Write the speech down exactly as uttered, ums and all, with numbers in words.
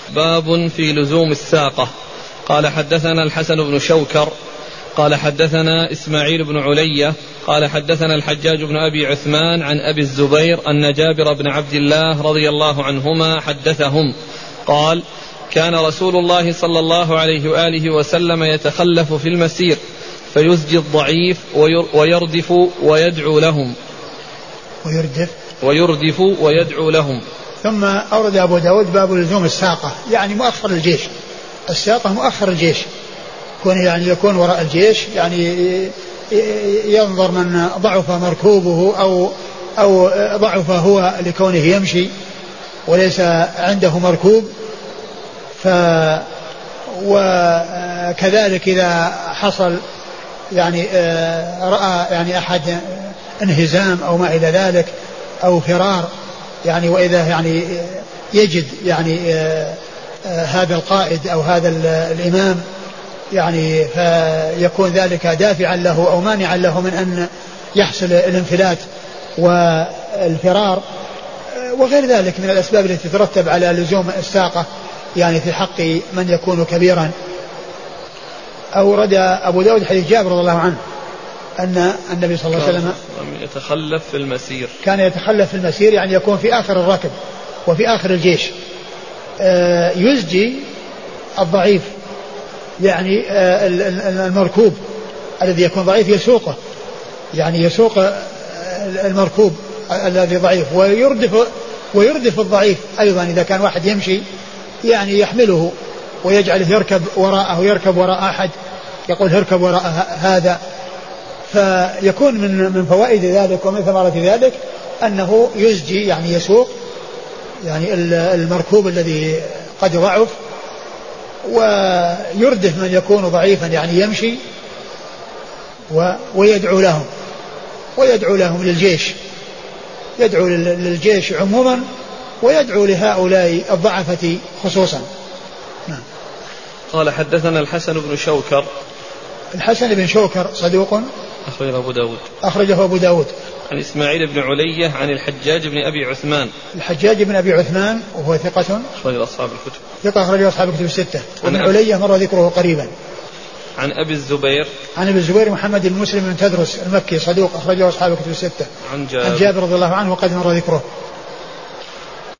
باب في لزوم الساقة. قال حدثنا الحسن بن شوكر قال حدثنا إسماعيل بن علية قال حدثنا الحجاج بن أبي عثمان عن أبي الزبير أن جابر بن عبد الله رضي الله عنهما حدثهم قال كان رسول الله صلى الله عليه وآله وسلم يتخلف في المسير فيزجي الضعيف ويردف ويدعو لهم ويردف ويردف ويدعو لهم. ثم أورد أبو داود باب لزوم الساقة يعني مؤخر الجيش. الساقة مؤخر الجيش كون يعني يكون وراء الجيش يعني ينظر من ضعف مركوبه أو أو ضعف هو لكونه يمشي وليس عنده مركوب. ف وكذلك إذا حصل يعني رأى يعني أحد انهزام أو ما إلى ذلك أو فرار يعني وإذا يعني يجد يعني هذا القائد أو هذا الإمام يعني فيكون ذلك دافعا له أو مانعا له من أن يحصل الانفلات والفرار وغير ذلك من الأسباب التي تترتب على لزوم الساقة يعني في حق من يكون كبيرا. أورد أبو داود حديث جابر رضي الله عنه أن النبي صلى الله عليه وسلم يتخلف في المسير كان يتخلف في المسير يعني يكون في آخر الركب وفي آخر الجيش يزجي الضعيف يعني المركوب الذي يكون ضعيف يسوقه يعني يسوق المركوب الذي ضعيف ويردف ويردف الضعيف أيضا إذا كان واحد يمشي يعني يحمله ويجعله يركب وراءه يركب وراء أحد يقول اركب وراء هذا. فيكون من من فوائد ذلك ومن ثمرة ذلك أنه يزجي يعني يسوق يعني المركوب الذي قد ضعف ويردف من يكون ضعيفا يعني يمشي ويدعو لهم ويدعو لهم للجيش يدعو للجيش عموما ويدعو لهؤلاء الضعفة خصوصا. نعم. قال حدثنا الحسن بن شوكر. الحسن بن شوكر صدوق أخرجه أبو داود أخرجه أبو داود. عن إسماعيل بن علية عن الحجاج بن أبي عثمان. الحجاج بن أبي عثمان وهو ثقة أخرج أصحاب الكتب ثقة أخرج أصحاب الكتب الستة. وابن علية مر ذكره قريبا. عن أبي الزبير عن أبي الزبير محمد بن مسلم بن تدرس المكي صدوق أخرجه أصحاب الكتب الستة. عن جابر, عن جابر رضي الله عنه وقد مر ذكره.